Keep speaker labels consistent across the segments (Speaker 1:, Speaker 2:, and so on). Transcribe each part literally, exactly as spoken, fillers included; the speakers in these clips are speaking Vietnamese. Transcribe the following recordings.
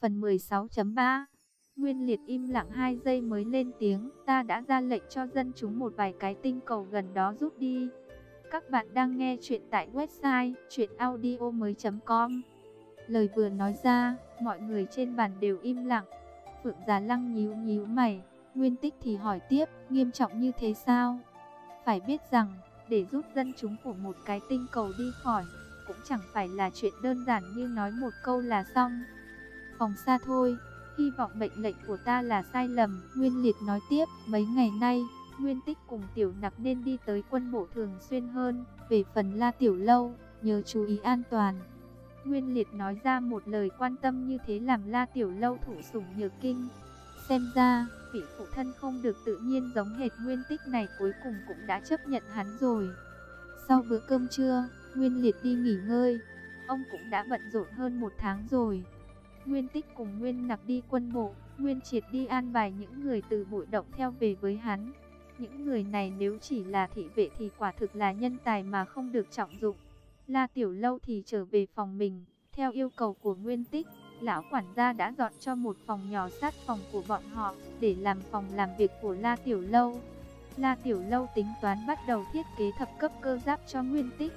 Speaker 1: Phần mười sáu chấm ba. Nguyên Liệt im lặng hai giây mới lên tiếng, ta đã ra lệnh cho dân chúng một vài cái tinh cầu gần đó rút đi. Các bạn đang nghe chuyện tại website truyện audio mới chấm com. Lời vừa nói ra, mọi người trên bàn đều im lặng. Phượng Già Lăng nhíu nhíu mày, Nguyên Tích thì hỏi tiếp, nghiêm trọng như thế sao? Phải biết rằng, để giúp dân chúng của một cái tinh cầu đi khỏi, cũng chẳng phải là chuyện đơn giản như nói một câu là xong. Phòng xa thôi, hy vọng mệnh lệnh của ta là sai lầm. Nguyên Liệt nói tiếp, mấy ngày nay, Nguyên Tích cùng Tiểu Nặc nên đi tới quân bộ thường xuyên hơn. Về phần La Tiểu Lâu, nhớ chú ý an toàn. Nguyên Liệt nói ra một lời quan tâm như thế làm La Tiểu Lâu thụ sủng nhược kinh. Xem ra, vị phụ thân không được tự nhiên giống hệt Nguyên Tích này cuối cùng cũng đã chấp nhận hắn rồi. Sau bữa cơm trưa, Nguyên Liệt đi nghỉ ngơi. Ông cũng đã bận rộn hơn một tháng rồi. Nguyên Tích cùng Nguyên Nặc đi quân bộ, Nguyên Triệt đi an bài những người từ Bụi Động theo về với hắn. Những người này nếu chỉ là thị vệ thì quả thực là nhân tài mà không được trọng dụng. La Tiểu Lâu thì trở về phòng mình, theo yêu cầu của Nguyên Tích, lão quản gia đã dọn cho một phòng nhỏ sát phòng của bọn họ, để làm phòng làm việc của La Tiểu Lâu. La Tiểu Lâu tính toán bắt đầu thiết kế thập cấp cơ giáp cho Nguyên Tích.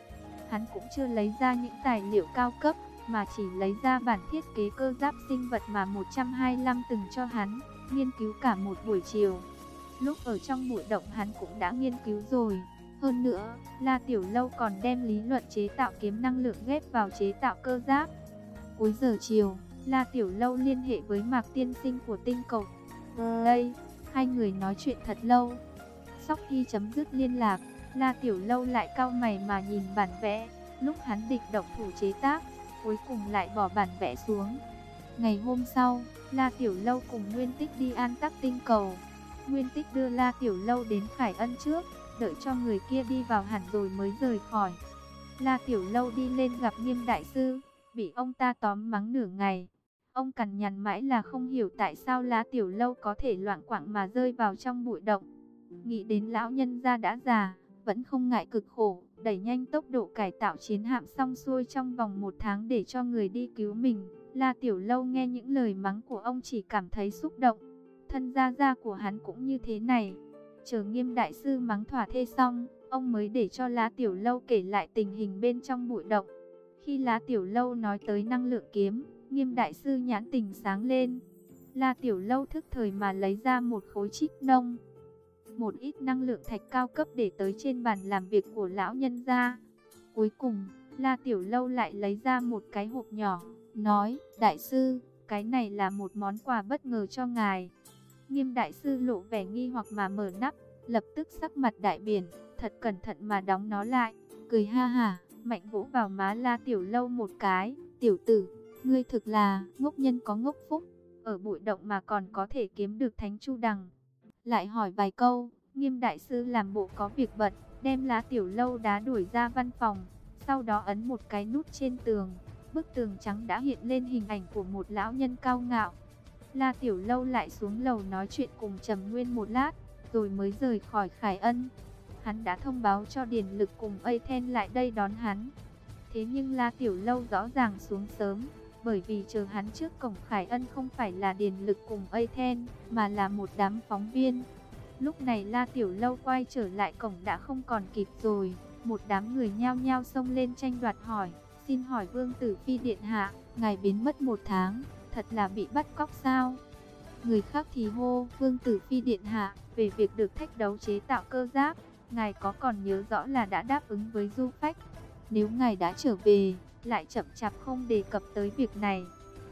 Speaker 1: Hắn cũng chưa lấy ra những tài liệu cao cấp, mà chỉ lấy ra bản thiết kế cơ giáp sinh vật mà một trăm hai mươi lăm từng cho hắn, nghiên cứu cả một buổi chiều. Lúc ở trong Bụi Động hắn cũng đã nghiên cứu rồi. Hơn nữa, La Tiểu Lâu còn đem lý luận chế tạo kiếm năng lượng ghép vào chế tạo cơ giáp. Cuối giờ chiều, La Tiểu Lâu liên hệ với Mạc tiên sinh của tinh cầu. Đây, hai người nói chuyện thật lâu. Sau khi chấm dứt liên lạc, La Tiểu Lâu lại cau mày mà nhìn bản vẽ. Lúc hắn định động thủ chế tác, cuối cùng lại bỏ bản vẽ xuống. Ngày hôm sau, La Tiểu Lâu cùng Nguyên Tích đi an tắc tinh cầu. Nguyên Tích đưa La Tiểu Lâu đến Khải Ân trước, đợi cho người kia đi vào hẳn rồi mới rời khỏi. La Tiểu Lâu đi lên gặp Nghiêm đại sư, bị ông ta tóm mắng nửa ngày. Ông cằn nhằn mãi là không hiểu tại sao La Tiểu Lâu có thể loạng quạng mà rơi vào trong bụi động. Nghĩ đến lão nhân gia đã già, vẫn không ngại cực khổ, đẩy nhanh tốc độ cải tạo chiến hạm xong xuôi trong vòng một tháng để cho người đi cứu mình. La Tiểu Lâu nghe những lời mắng của ông chỉ cảm thấy xúc động. Thân gia gia của hắn cũng như thế này. Chờ Nghiêm đại sư mắng thỏa thê xong, ông mới để cho La Tiểu Lâu kể lại tình hình bên trong bụi động. Khi La Tiểu Lâu nói tới năng lượng kiếm, Nghiêm đại sư nhãn tình sáng lên. La Tiểu Lâu thức thời mà lấy ra một khối trích nông, một ít năng lượng thạch cao cấp để tới trên bàn làm việc của lão nhân gia. Cuối cùng, La Tiểu Lâu lại lấy ra một cái hộp nhỏ, nói, đại sư, cái này là một món quà bất ngờ cho ngài. Nghiêm đại sư lộ vẻ nghi hoặc mà mở nắp, lập tức sắc mặt đại biển, thật cẩn thận mà đóng nó lại, cười ha hả, mạnh vỗ vào má La Tiểu Lâu một cái, tiểu tử, ngươi thực là ngốc nhân có ngốc phúc, ở bụi động mà còn có thể kiếm được thánh chu đằng. Lại hỏi vài câu, Nghiêm đại sư làm bộ có việc bận, đem La Tiểu Lâu đá đuổi ra văn phòng, sau đó ấn một cái nút trên tường, bức tường trắng đã hiện lên hình ảnh của một lão nhân cao ngạo. La Tiểu Lâu lại xuống lầu nói chuyện cùng Trầm Nguyên một lát, rồi mới rời khỏi Khải Ân. Hắn đã thông báo cho Điền Lực cùng Aten lại đây đón hắn. Thế nhưng La Tiểu Lâu rõ ràng xuống sớm, bởi vì chờ hắn trước cổng Khải Ân không phải là Điền Lực cùng Aten, mà là một đám phóng viên. Lúc này La Tiểu Lâu quay trở lại cổng đã không còn kịp rồi, một đám người nhao nhao xông lên tranh đoạt hỏi, xin hỏi Vương Tử Phi điện hạ, ngài biến mất một tháng, thật là bị bắt cóc sao? Người khác thì hô, Vương Tử Phi điện hạ, về việc được thách đấu chế tạo cơ giáp, ngài có còn nhớ rõ là đã đáp ứng với Du Phách. Nếu ngài đã trở về, lại chậm chạp không đề cập tới việc này,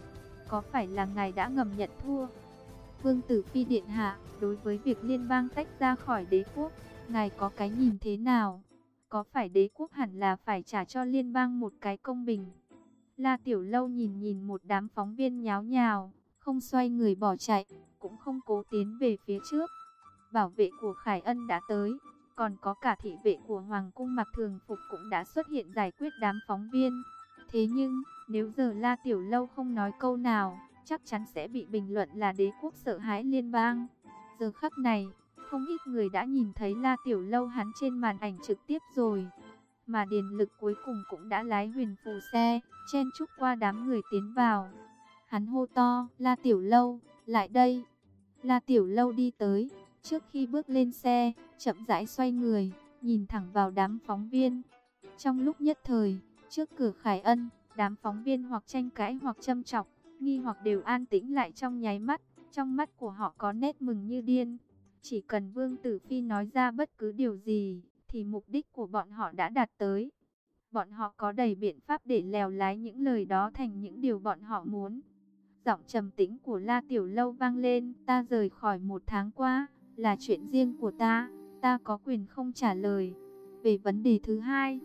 Speaker 1: có phải là ngài đã ngầm nhận thua? Vương Tử Phi điện hạ, đối với việc liên bang tách ra khỏi đế quốc, ngài có cái nhìn thế nào? Có phải đế quốc hẳn là phải trả cho liên bang một cái công bình? La Tiểu Lâu nhìn nhìn một đám phóng viên nháo nhào, không xoay người bỏ chạy, cũng không cố tiến về phía trước. Bảo vệ của Khải Ân đã tới, còn có cả thị vệ của Hoàng cung mặc thường phục cũng đã xuất hiện giải quyết đám phóng viên. Thế nhưng, nếu giờ La Tiểu Lâu không nói câu nào, chắc chắn sẽ bị bình luận là đế quốc sợ hãi liên bang. Giờ khắc này, không ít người đã nhìn thấy La Tiểu Lâu hắn trên màn ảnh trực tiếp rồi. Mà Điền Lực cuối cùng cũng đã lái huyền phù xe, chen chúc qua đám người tiến vào. Hắn hô to, La Tiểu Lâu, lại đây. La Tiểu Lâu đi tới, trước khi bước lên xe, chậm rãi xoay người, nhìn thẳng vào đám phóng viên. Trong lúc nhất thời, trước cửa Khải Ân, đám phóng viên hoặc tranh cãi hoặc châm chọc, nghi hoặc đều an tĩnh lại trong nháy mắt. Trong mắt của họ có nét mừng như điên. Chỉ cần Vương Tử Phi nói ra bất cứ điều gì, thì mục đích của bọn họ đã đạt tới. Bọn họ có đầy biện pháp để lèo lái những lời đó thành những điều bọn họ muốn. Giọng trầm tĩnh của La Tiểu Lâu vang lên, ta rời khỏi một tháng qua, là chuyện riêng của ta, ta có quyền không trả lời. Về vấn đề thứ hai,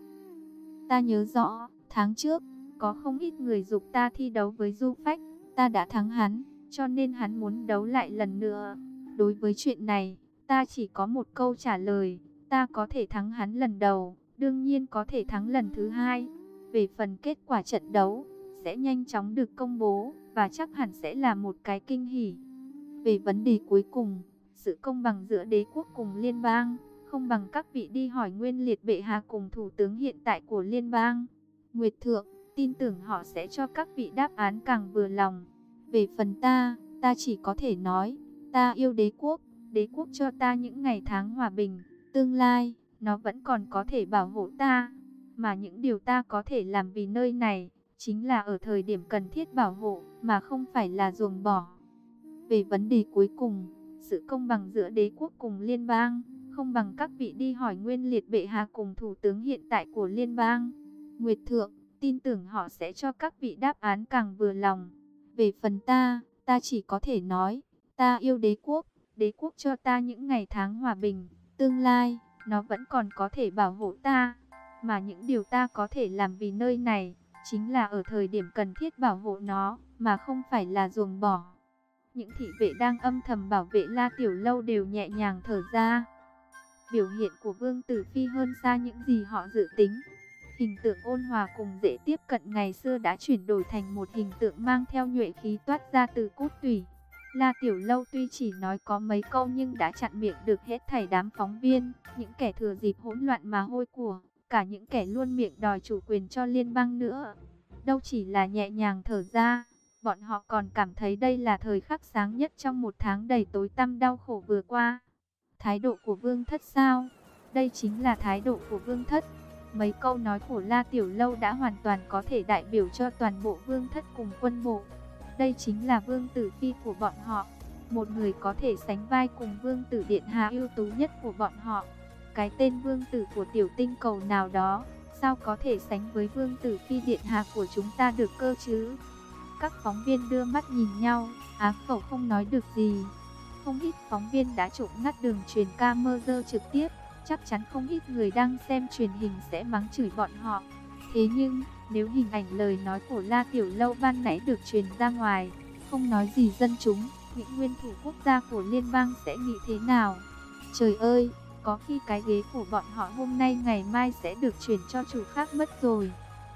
Speaker 1: ta nhớ rõ, tháng trước, có không ít người giục ta thi đấu với Du Phách, ta đã thắng hắn, cho nên hắn muốn đấu lại lần nữa. Đối với chuyện này, ta chỉ có một câu trả lời, ta có thể thắng hắn lần đầu, đương nhiên có thể thắng lần thứ hai. Về phần kết quả trận đấu, sẽ nhanh chóng được công bố, và chắc hẳn sẽ là một cái kinh hỉ. Về vấn đề cuối cùng, sự công bằng giữa đế quốc cùng liên bang, không bằng các vị đi hỏi Nguyên Liệt bệ hạ cùng thủ tướng hiện tại của liên bang. Nguyệt Thượng, tin tưởng họ sẽ cho các vị đáp án càng vừa lòng. Về phần ta, ta chỉ có thể nói, ta yêu đế quốc, đế quốc cho ta những ngày tháng hòa bình, tương lai, nó vẫn còn có thể bảo hộ ta. Mà những điều ta có thể làm vì nơi này, chính là ở thời điểm cần thiết bảo hộ, mà không phải là ruồng bỏ. Về vấn đề cuối cùng, sự công bằng giữa đế quốc cùng liên bang, không bằng các vị đi hỏi Nguyên Liệt bệ hạ cùng thủ tướng hiện tại của liên bang. Nguyệt Thượng, tin tưởng họ sẽ cho các vị đáp án càng vừa lòng. Về phần ta, ta chỉ có thể nói, ta yêu đế quốc, đế quốc cho ta những ngày tháng hòa bình, tương lai, nó vẫn còn có thể bảo hộ ta. Mà những điều ta có thể làm vì nơi này, chính là ở thời điểm cần thiết bảo hộ nó, mà không phải là ruồng bỏ. Những thị vệ đang âm thầm bảo vệ La Tiểu Lâu đều nhẹ nhàng thở ra. Biểu hiện của Vương Tử Phi hơn xa những gì họ dự tính. Hình tượng ôn hòa cùng dễ tiếp cận ngày xưa đã chuyển đổi thành một hình tượng mang theo nhuệ khí toát ra từ cốt tủy. La Tiểu Lâu tuy chỉ nói có mấy câu nhưng đã chặn miệng được hết thảy đám phóng viên, những kẻ thừa dịp hỗn loạn mà hôi của, cả những kẻ luôn miệng đòi chủ quyền cho liên bang nữa. Đâu chỉ là nhẹ nhàng thở ra, bọn họ còn cảm thấy đây là thời khắc sáng nhất trong một tháng đầy tối tăm đau khổ vừa qua. Thái độ của Vương Thất sao? Đây chính là thái độ của Vương Thất. Mấy câu nói của La Tiểu Lâu đã hoàn toàn có thể đại biểu cho toàn bộ Vương Thất cùng quân bộ. Đây chính là Vương Tử Phi của bọn họ. Một người có thể sánh vai cùng Vương Tử Điện Hạ ưu tú nhất của bọn họ. Cái tên Vương Tử của tiểu tinh cầu nào đó, sao có thể sánh với Vương Tử Phi Điện Hạ của chúng ta được cơ chứ? Các phóng viên đưa mắt nhìn nhau, á khẩu không nói được gì. Không ít phóng viên đã trộm ngắt đường truyền camera trực tiếp. Chắc chắn không ít người đang xem truyền hình sẽ mắng chửi bọn họ. Thế nhưng, nếu hình ảnh lời nói của La Tiểu Lâu ban nãy được truyền ra ngoài, không nói gì dân chúng, những nguyên thủ quốc gia của liên bang sẽ nghĩ thế nào? Trời ơi, có khi cái ghế của bọn họ hôm nay ngày mai sẽ được chuyển cho chủ khác mất rồi.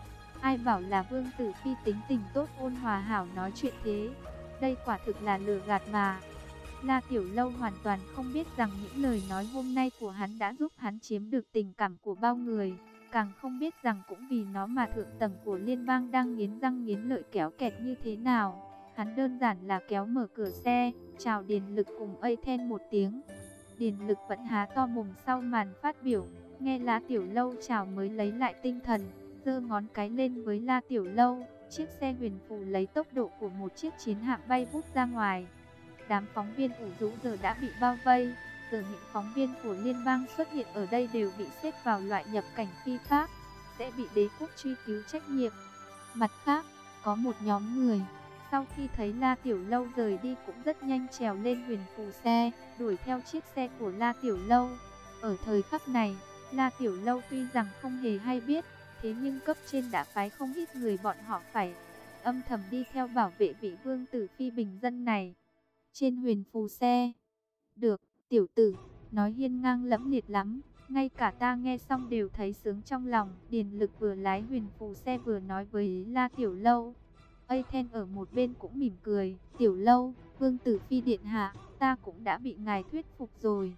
Speaker 1: Ai bảo là Vương Tử Phi tính tình tốt ôn hòa hảo nói chuyện thế? Đây quả thực là lừa gạt mà. La Tiểu Lâu hoàn toàn không biết rằng những lời nói hôm nay của hắn đã giúp hắn chiếm được tình cảm của bao người. Càng không biết rằng cũng vì nó mà thượng tầng của liên bang đang nghiến răng nghiến lợi kéo kẹt như thế nào. Hắn đơn giản là kéo mở cửa xe, chào Điền Lực cùng Aten một tiếng. Điền Lực vẫn há to mồm sau màn phát biểu, nghe La Tiểu Lâu chào mới lấy lại tinh thần, giơ ngón cái lên với La Tiểu Lâu. Chiếc xe huyền phù lấy tốc độ của một chiếc chiến hạm bay vút ra ngoài. Đám phóng viên ủ rũ giờ đã bị bao vây, giờ những phóng viên của liên bang xuất hiện ở đây đều bị xếp vào loại nhập cảnh phi pháp, sẽ bị đế quốc truy cứu trách nhiệm. Mặt khác, có một nhóm người, sau khi thấy La Tiểu Lâu rời đi cũng rất nhanh trèo lên huyền phù xe, đuổi theo chiếc xe của La Tiểu Lâu. Ở thời khắc này, La Tiểu Lâu tuy rằng không hề hay biết, thế nhưng cấp trên đã phái không ít người bọn họ phải âm thầm đi theo bảo vệ vị Vương Tử Phi bình dân này. Trên huyền phù xe, được, tiểu tử, nói hiên ngang lẫm liệt lắm, ngay cả ta nghe xong đều thấy sướng trong lòng. Điền Lực vừa lái huyền phù xe vừa nói với La Tiểu Lâu. Aten ở một bên cũng mỉm cười, Tiểu Lâu, Vương Tử Phi điện hạ, ta cũng đã bị ngài thuyết phục rồi.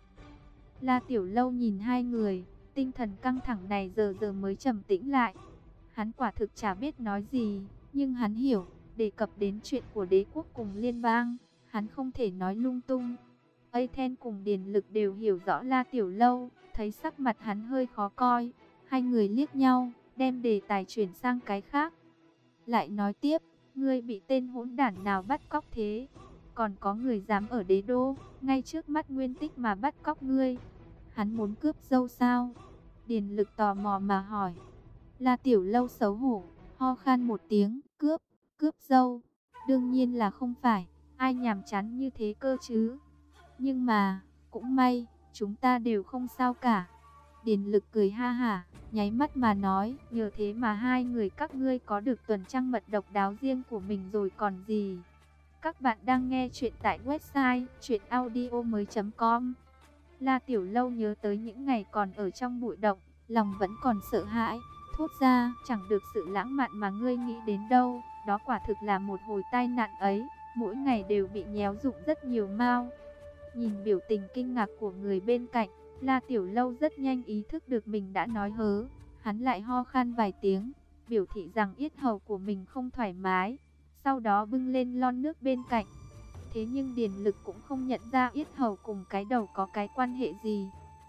Speaker 1: La Tiểu Lâu nhìn hai người, tinh thần căng thẳng này giờ giờ mới trầm tĩnh lại. Hắn quả thực chả biết nói gì, nhưng hắn hiểu, Đề cập đến chuyện của đế quốc cùng liên bang, hắn không thể nói lung tung. Athena cùng Điền Lực đều hiểu rõ La Tiểu Lâu, thấy sắc mặt hắn hơi khó coi. Hai người liếc nhau, đem đề tài chuyển sang cái khác. Lại nói tiếp, ngươi bị tên hỗn đản nào bắt cóc thế? Còn có người dám ở đế đô, ngay trước mắt Nguyên Tích mà bắt cóc ngươi. Hắn muốn cướp dâu sao? Điền Lực tò mò mà hỏi. La Tiểu Lâu xấu hổ, ho khan một tiếng, cướp, cướp dâu. Đương nhiên là không phải, ai nhàm chán như thế cơ chứ. Nhưng mà, cũng may, chúng ta đều không sao cả. Điền Lực cười ha hả, nháy mắt mà nói, nhờ thế mà hai người các ngươi có được tuần trăng mật độc đáo riêng của mình rồi còn gì. Các bạn đang nghe chuyện tại website truyện audio mới chấm com. La Tiểu Lâu nhớ tới những ngày còn ở trong bụi động, lòng vẫn còn sợ hãi, thốt ra, chẳng được sự lãng mạn mà ngươi nghĩ đến đâu, đó quả thực là một hồi tai nạn ấy, mỗi ngày đều bị nhéo rụng rất nhiều mao. Nhìn biểu tình kinh ngạc của người bên cạnh, La Tiểu Lâu rất nhanh ý thức được mình đã nói hớ, hắn lại ho khan vài tiếng, biểu thị rằng yết hầu của mình không thoải mái, sau đó bưng lên lon nước bên cạnh. Thế nhưng Điền Lực cũng không nhận ra yết hầu cùng cái đầu có cái quan hệ gì.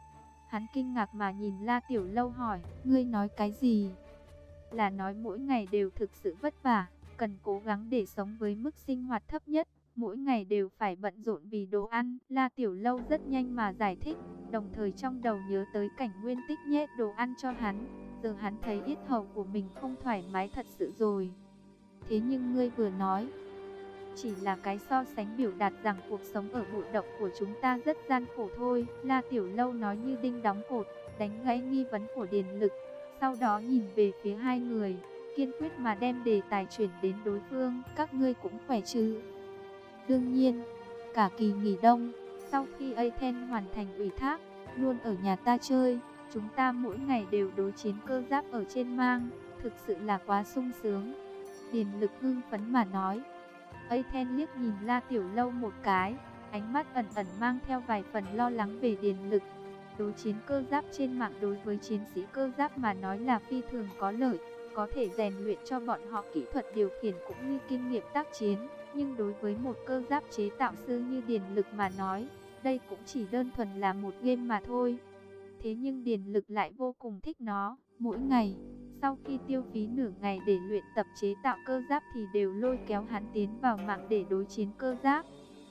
Speaker 1: Hắn kinh ngạc mà nhìn La Tiểu Lâu hỏi, ngươi nói cái gì? Là nói mỗi ngày đều thực sự vất vả, cần cố gắng để sống với mức sinh hoạt thấp nhất, mỗi ngày đều phải bận rộn vì đồ ăn. La Tiểu Lâu rất nhanh mà giải thích, đồng thời trong đầu nhớ tới cảnh Nguyên Tích nhét đồ ăn cho hắn. Giờ hắn thấy yết hầu của mình không thoải mái thật sự rồi. Thế nhưng ngươi vừa nói, chỉ là cái so sánh biểu đạt rằng cuộc sống ở bụi động của chúng ta rất gian khổ thôi. La Tiểu Lâu nói như đinh đóng cột, đánh gãy nghi vấn của Điền Lực. Sau đó nhìn về phía hai người, kiên quyết mà đem đề tài chuyển đến đối phương. Các ngươi cũng khỏe chứ? Đương nhiên, cả kỳ nghỉ đông, sau khi Athena hoàn thành ủy thác, luôn ở nhà ta chơi. Chúng ta mỗi ngày đều đối chiến cơ giáp ở trên mang, thực sự là quá sung sướng. Điền Lực hưng phấn mà nói. Athena liếc nhìn La Tiểu Lâu một cái, ánh mắt ẩn ẩn mang theo vài phần lo lắng về Điền Lực. Đối chiến cơ giáp trên mạng đối với chiến sĩ cơ giáp mà nói là phi thường có lợi, có thể rèn luyện cho bọn họ kỹ thuật điều khiển cũng như kinh nghiệm tác chiến. Nhưng đối với một cơ giáp chế tạo sư như Điền Lực mà nói, đây cũng chỉ đơn thuần là một game mà thôi. Thế nhưng Điền Lực lại vô cùng thích nó, mỗi ngày, sau khi tiêu phí nửa ngày để luyện tập chế tạo cơ giáp thì đều lôi kéo hắn tiến vào mạng để đối chiến cơ giáp.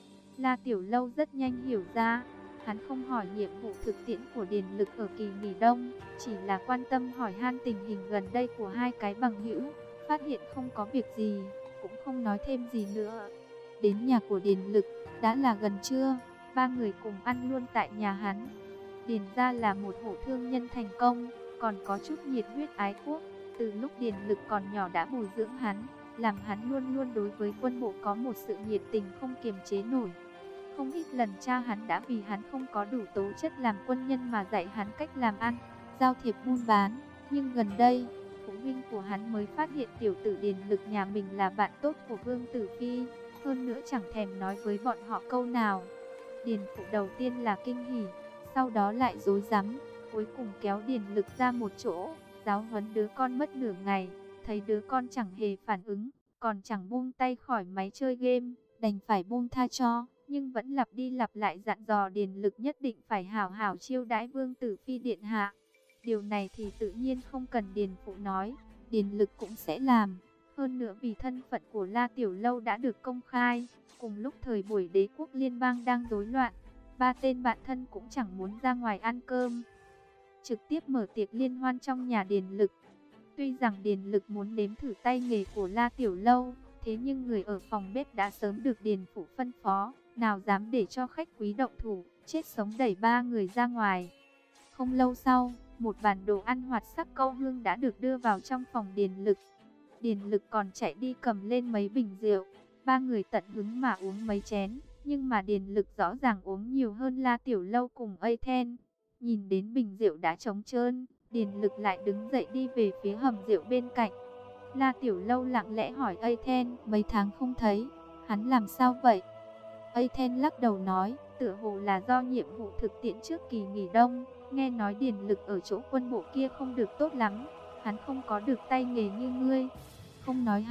Speaker 1: La Tiểu Lâu rất nhanh hiểu ra, hắn không hỏi nhiệm vụ thực tiễn của Điền Lực ở kỳ nghỉ đông, chỉ là quan tâm hỏi han tình hình gần đây của hai cái bằng hữu, phát hiện không có việc gì, cũng không nói thêm gì nữa. Đến nhà của Điền Lực, đã là gần trưa, ba người cùng ăn luôn tại nhà hắn. Điền gia là một hộ thương nhân thành công, còn có chút nhiệt huyết ái quốc, từ lúc Điền Lực còn nhỏ đã bồi dưỡng hắn, làm hắn luôn luôn đối với quân bộ có một sự nhiệt tình không kiềm chế nổi. Không ít lần cha hắn đã vì hắn không có đủ tố chất làm quân nhân mà dạy hắn cách làm ăn, giao thiệp buôn bán, nhưng gần đây, phụ huynh của hắn mới phát hiện tiểu tử Điền Lực nhà mình là bạn tốt của Vương Tử Phi, hơn nữa chẳng thèm nói với bọn họ câu nào. Điền phụ đầu tiên là kinh hỉ, sau đó lại rối rắm, cuối cùng kéo Điền Lực ra một chỗ, giáo huấn đứa con mất nửa ngày, thấy đứa con chẳng hề phản ứng, còn chẳng buông tay khỏi máy chơi game, đành phải buông tha cho, nhưng vẫn lặp đi lặp lại dặn dò Điền Lực nhất định phải hảo hảo chiêu đãi Vương Tử Phi điện hạ. Điều này thì tự nhiên không cần Điền phụ nói, Điền Lực cũng sẽ làm. Hơn nữa vì thân phận của La Tiểu Lâu đã được công khai, cùng lúc thời buổi đế quốc liên bang đang rối loạn, ba tên bạn thân cũng chẳng muốn ra ngoài ăn cơm, trực tiếp mở tiệc liên hoan trong nhà Điền Lực. Tuy rằng Điền Lực muốn nếm thử tay nghề của La Tiểu Lâu, thế nhưng người ở phòng bếp đã sớm được Điền phụ phân phó, nào dám để cho khách quý động thủ, chết sống đẩy ba người ra ngoài. Không lâu sau, một bản đồ ăn hoạt sắc câu hương đã được đưa vào trong phòng Điền Lực. Điền Lực còn chạy đi cầm lên mấy bình rượu, ba người tận hứng mà uống mấy chén, nhưng mà Điền Lực rõ ràng uống nhiều hơn La Tiểu Lâu cùng Athena. Nhìn đến bình rượu đã trống trơn, Điền Lực lại đứng dậy đi về phía hầm rượu bên cạnh. La Tiểu Lâu lặng lẽ hỏi Athena, mấy tháng không thấy, hắn làm sao vậy? Athena lắc đầu nói, tựa hồ là do nhiệm vụ thực tiễn trước kỳ nghỉ đông, nghe nói Điền Lực ở chỗ quân bộ kia không được tốt lắm, hắn không có được tay nghề như ngươi. Không nói hắn,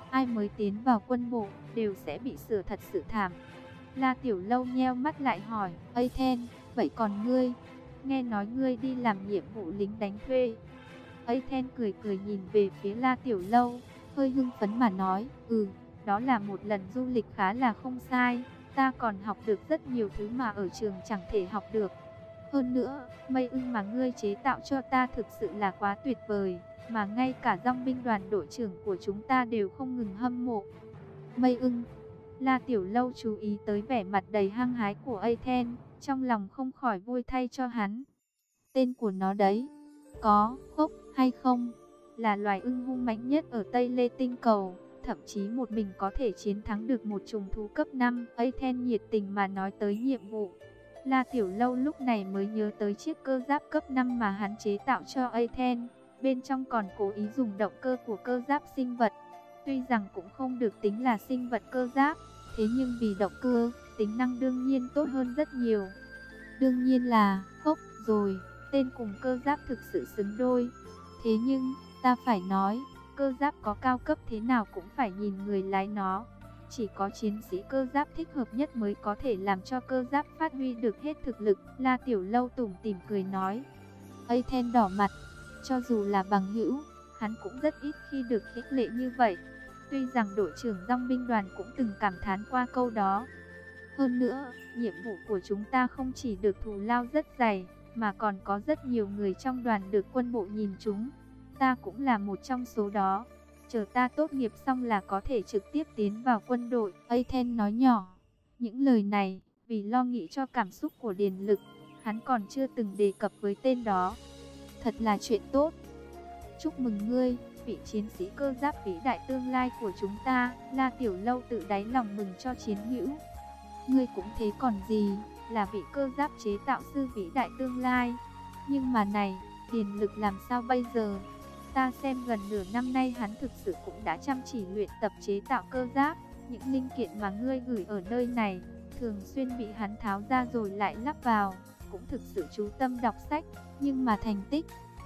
Speaker 1: ai mới tiến vào quân bộ đều sẽ bị sửa thật sự thảm. La Tiểu Lâu nheo mắt lại hỏi, Ây Then, vậy còn ngươi? Nghe nói ngươi đi làm nhiệm vụ lính đánh thuê. Ây Then cười cười nhìn về phía La Tiểu Lâu, hơi hưng phấn mà nói, ừ, đó là một lần du lịch khá là không sai. Ta còn học được rất nhiều thứ mà ở trường chẳng thể học được. Hơn nữa, mây ưng mà ngươi chế tạo cho ta thực sự là quá tuyệt vời, mà ngay cả dòng binh đoàn đội trưởng của chúng ta đều không ngừng hâm mộ. Mây ưng. La Tiểu Lâu chú ý tới vẻ mặt đầy hăng hái của Aten, trong lòng không khỏi vui thay cho hắn. Tên của nó đấy, có khốc hay không? Là loài ưng hung mãnh nhất ở Tây Lê Tinh Cầu, thậm chí một mình có thể chiến thắng được một trùng thú cấp năm. Aten nhiệt tình mà nói tới nhiệm vụ. La Tiểu Lâu lúc này mới nhớ tới chiếc cơ giáp cấp năm mà hắn chế tạo cho Aten. Bên trong còn cố ý dùng động cơ của cơ giáp sinh vật. Tuy rằng cũng không được tính là sinh vật cơ giáp, thế nhưng vì động cơ, tính năng đương nhiên tốt hơn rất nhiều. Đương nhiên là khốc rồi, tên cùng cơ giáp thực sự xứng đôi. Thế nhưng, ta phải nói, cơ giáp có cao cấp thế nào cũng phải nhìn người lái nó. Chỉ có chiến sĩ cơ giáp thích hợp nhất mới có thể làm cho cơ giáp phát huy được hết thực lực. La Tiểu Lâu tủm tỉm cười nói. Aten đỏ mặt, cho dù là bằng hữu, hắn cũng rất ít khi được khích lệ như vậy. Tuy rằng đội trưởng dòng binh đoàn cũng từng cảm thán qua câu đó. Hơn nữa, nhiệm vụ của chúng ta không chỉ được thù lao rất dày, mà còn có rất nhiều người trong đoàn được quân bộ nhìn chúng. Ta cũng là một trong số đó. Chờ ta tốt nghiệp xong là có thể trực tiếp tiến vào quân đội. Aten nói nhỏ. Những lời này, vì lo nghĩ cho cảm xúc của Điền Lực, hắn còn chưa từng đề cập với tên đó. Thật là chuyện tốt. Chúc mừng ngươi, vị chiến sĩ cơ giáp vĩ đại tương lai của chúng ta. La Tiểu Lâu tự đáy lòng mừng cho chiến hữu. Ngươi cũng thế còn gì, là vị cơ giáp chế tạo sư vĩ đại tương lai. Nhưng mà này, Điền Lực làm sao bây giờ? Ta xem gần nửa năm nay hắn thực sự cũng đã chăm chỉ luyện tập chế tạo cơ giáp. Những linh kiện mà ngươi gửi ở nơi này, thường xuyên bị hắn tháo ra rồi lại lắp vào. Cũng thực sự chú tâm đọc sách, nhưng mà thành tích.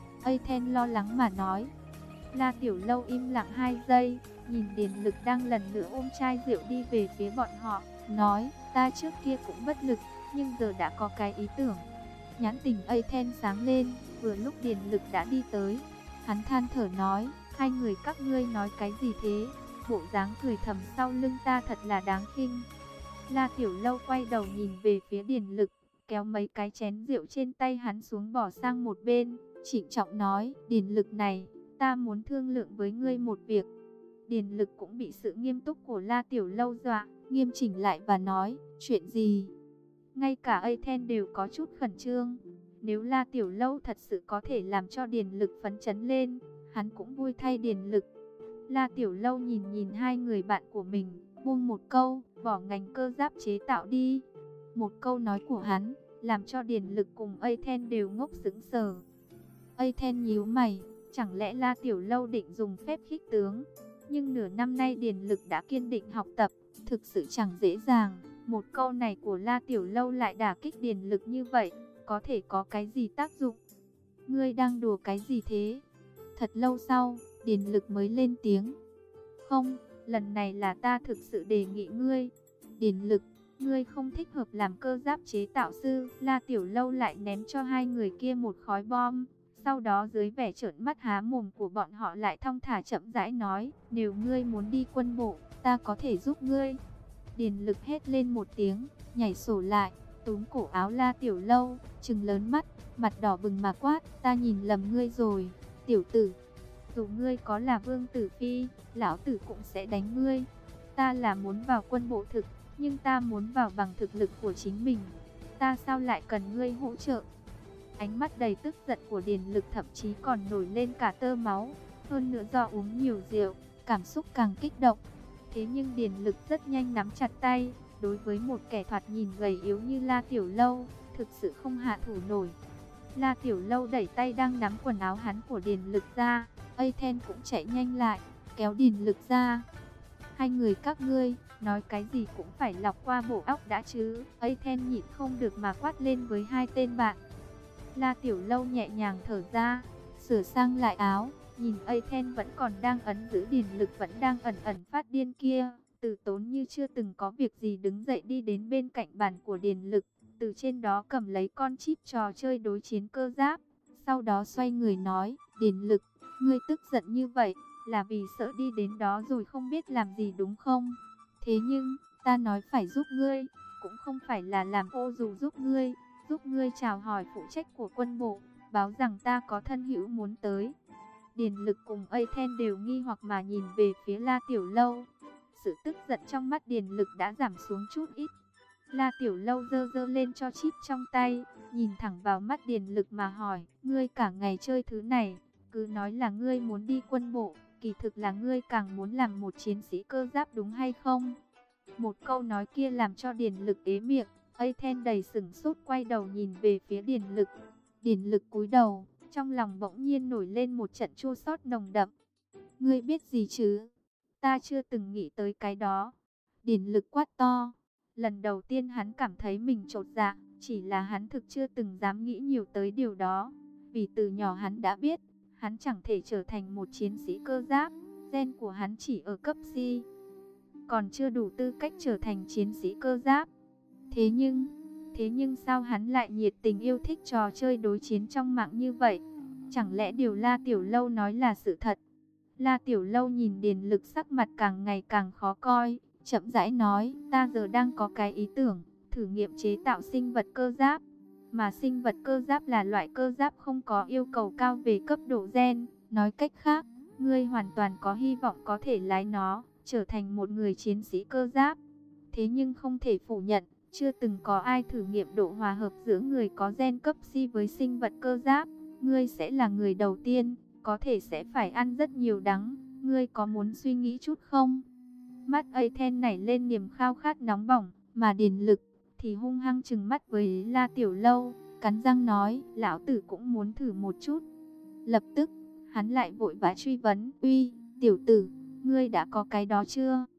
Speaker 1: Aten lo lắng mà nói. La Tiểu Lâu im lặng hai giây, nhìn Điền Lực đang lần nữa ôm chai rượu đi về phía bọn họ, nói, ta trước kia cũng bất lực, nhưng giờ đã có cái ý tưởng. Nhãn tình Aten sáng lên, vừa lúc Điền Lực đã đi tới. Hắn than thở nói, hai người các ngươi nói cái gì thế? Bộ dáng cười thầm sau lưng ta thật là đáng khinh. La Tiểu Lâu quay đầu nhìn về phía Điền Lực, kéo mấy cái chén rượu trên tay hắn xuống bỏ sang một bên, trịnh trọng nói, Điền Lực này, ta muốn thương lượng với ngươi một việc. Điền Lực cũng bị sự nghiêm túc của La Tiểu Lâu dọa, nghiêm chỉnh lại và nói, chuyện gì? Ngay cả Aten đều có chút khẩn trương. Nếu La Tiểu Lâu thật sự có thể làm cho Điền Lực phấn chấn lên, hắn cũng vui thay Điền Lực. La Tiểu Lâu nhìn nhìn hai người bạn của mình, buông một câu, bỏ ngành cơ giáp chế tạo đi. Một câu nói của hắn, làm cho Điền Lực cùng Aten đều ngốc sững sờ. Aten nhíu mày, chẳng lẽ La Tiểu Lâu định dùng phép khích tướng? Nhưng nửa năm nay Điền Lực đã kiên định học tập, thực sự chẳng dễ dàng. Một câu này của La Tiểu Lâu lại đả kích Điền Lực như vậy, có thể có cái gì tác dụng? Ngươi đang đùa cái gì thế? Thật lâu sau, Điền Lực mới lên tiếng. Không, lần này là ta thực sự đề nghị ngươi. Điền Lực, ngươi không thích hợp làm cơ giáp chế tạo sư. La Tiểu Lâu lại ném cho hai người kia một khói bom. Sau đó dưới vẻ trợn mắt há mồm của bọn họ lại thong thả chậm rãi nói, nếu ngươi muốn đi quân bộ, ta có thể giúp ngươi. Điền Lực hét lên một tiếng, nhảy sổ lại, túm cổ áo La Tiểu Lâu, trừng lớn mắt, mặt đỏ bừng mà quát, ta nhìn lầm ngươi rồi, tiểu tử. Dù ngươi có là vương tử phi, lão tử cũng sẽ đánh ngươi. Ta là muốn vào quân bộ thực, nhưng ta muốn vào bằng thực lực của chính mình. Ta sao lại cần ngươi hỗ trợ? Ánh mắt đầy tức giận của Điền Lực thậm chí còn nổi lên cả tơ máu. Hơn nữa do uống nhiều rượu, cảm xúc càng kích động. Thế nhưng Điền Lực rất nhanh nắm chặt tay. Đối với một kẻ thoạt nhìn gầy yếu như La Tiểu Lâu, thực sự không hạ thủ nổi. La Tiểu Lâu đẩy tay đang nắm quần áo hắn của Điền Lực ra. Aten cũng chạy nhanh lại, kéo Điền Lực ra. Hai người các ngươi, nói cái gì cũng phải lọc qua bộ óc đã chứ. Aten nhịn không được mà quát lên với hai tên bạn. La Tiểu Lâu nhẹ nhàng thở ra, sửa sang lại áo, Nhìn Athena vẫn còn đang ấn giữ điền lực vẫn đang ẩn ẩn phát điên kia, Từ Tốn như chưa từng có việc gì đứng dậy đi đến bên cạnh bàn của điền lực, từ trên đó cầm lấy con chip trò chơi đối chiến cơ giáp. Sau đó xoay người nói, điền lực, ngươi tức giận như vậy, là vì sợ đi đến đó rồi không biết làm gì đúng không? Thế nhưng, ta nói phải giúp ngươi, cũng không phải là làm ô dù giúp ngươi, giúp ngươi chào hỏi phụ trách của quân bộ, báo rằng ta có thân hữu muốn tới. Điền lực cùng Athena đều nghi hoặc mà nhìn về phía La Tiểu Lâu. Sự tức giận trong mắt điền lực đã giảm xuống chút ít. La Tiểu Lâu giơ giơ lên cho chip trong tay, nhìn thẳng vào mắt điền lực mà hỏi, ngươi cả ngày chơi thứ này, cứ nói là ngươi muốn đi quân bộ, kỳ thực là ngươi càng muốn làm một chiến sĩ cơ giáp đúng hay không? Một câu nói kia làm cho điền lực ế miệng, Athena đầy sửng sốt quay đầu nhìn về phía điền lực. Điền lực cúi đầu, trong lòng bỗng nhiên nổi lên một trận chua xót nồng đậm. Ngươi biết gì chứ? Ta chưa từng nghĩ tới cái đó. Điền lực quát to. Lần đầu tiên hắn cảm thấy mình chột dạ, chỉ là hắn thực chưa từng dám nghĩ nhiều tới điều đó. Vì từ nhỏ hắn đã biết, hắn chẳng thể trở thành một chiến sĩ cơ giáp, gen của hắn chỉ ở cấp C, còn chưa đủ tư cách trở thành chiến sĩ cơ giáp. Thế nhưng, thế nhưng sao hắn lại nhiệt tình yêu thích trò chơi đối chiến trong mạng như vậy? Chẳng lẽ điều La Tiểu Lâu nói là sự thật? La Tiểu Lâu nhìn điền lực sắc mặt càng ngày càng khó coi, chậm rãi nói, ta giờ đang có cái ý tưởng, thử nghiệm chế tạo sinh vật cơ giáp. Mà sinh vật cơ giáp là loại cơ giáp không có yêu cầu cao về cấp độ gen. Nói cách khác, ngươi hoàn toàn có hy vọng có thể lái nó, trở thành một người chiến sĩ cơ giáp. Thế nhưng không thể phủ nhận, chưa từng có ai thử nghiệm độ hòa hợp giữa người có gen cấp C với sinh vật cơ giáp. Ngươi sẽ là người đầu tiên, có thể sẽ phải ăn rất nhiều đắng. Ngươi có muốn suy nghĩ chút không? Mắt Athena nảy lên niềm khao khát nóng bỏng, mà điền lực thì hung hăng trừng mắt với La Tiểu Lâu, cắn răng nói, lão tử cũng muốn thử một chút. Lập tức, hắn lại vội vã truy vấn, uy, tiểu tử, ngươi đã có cái đó chưa?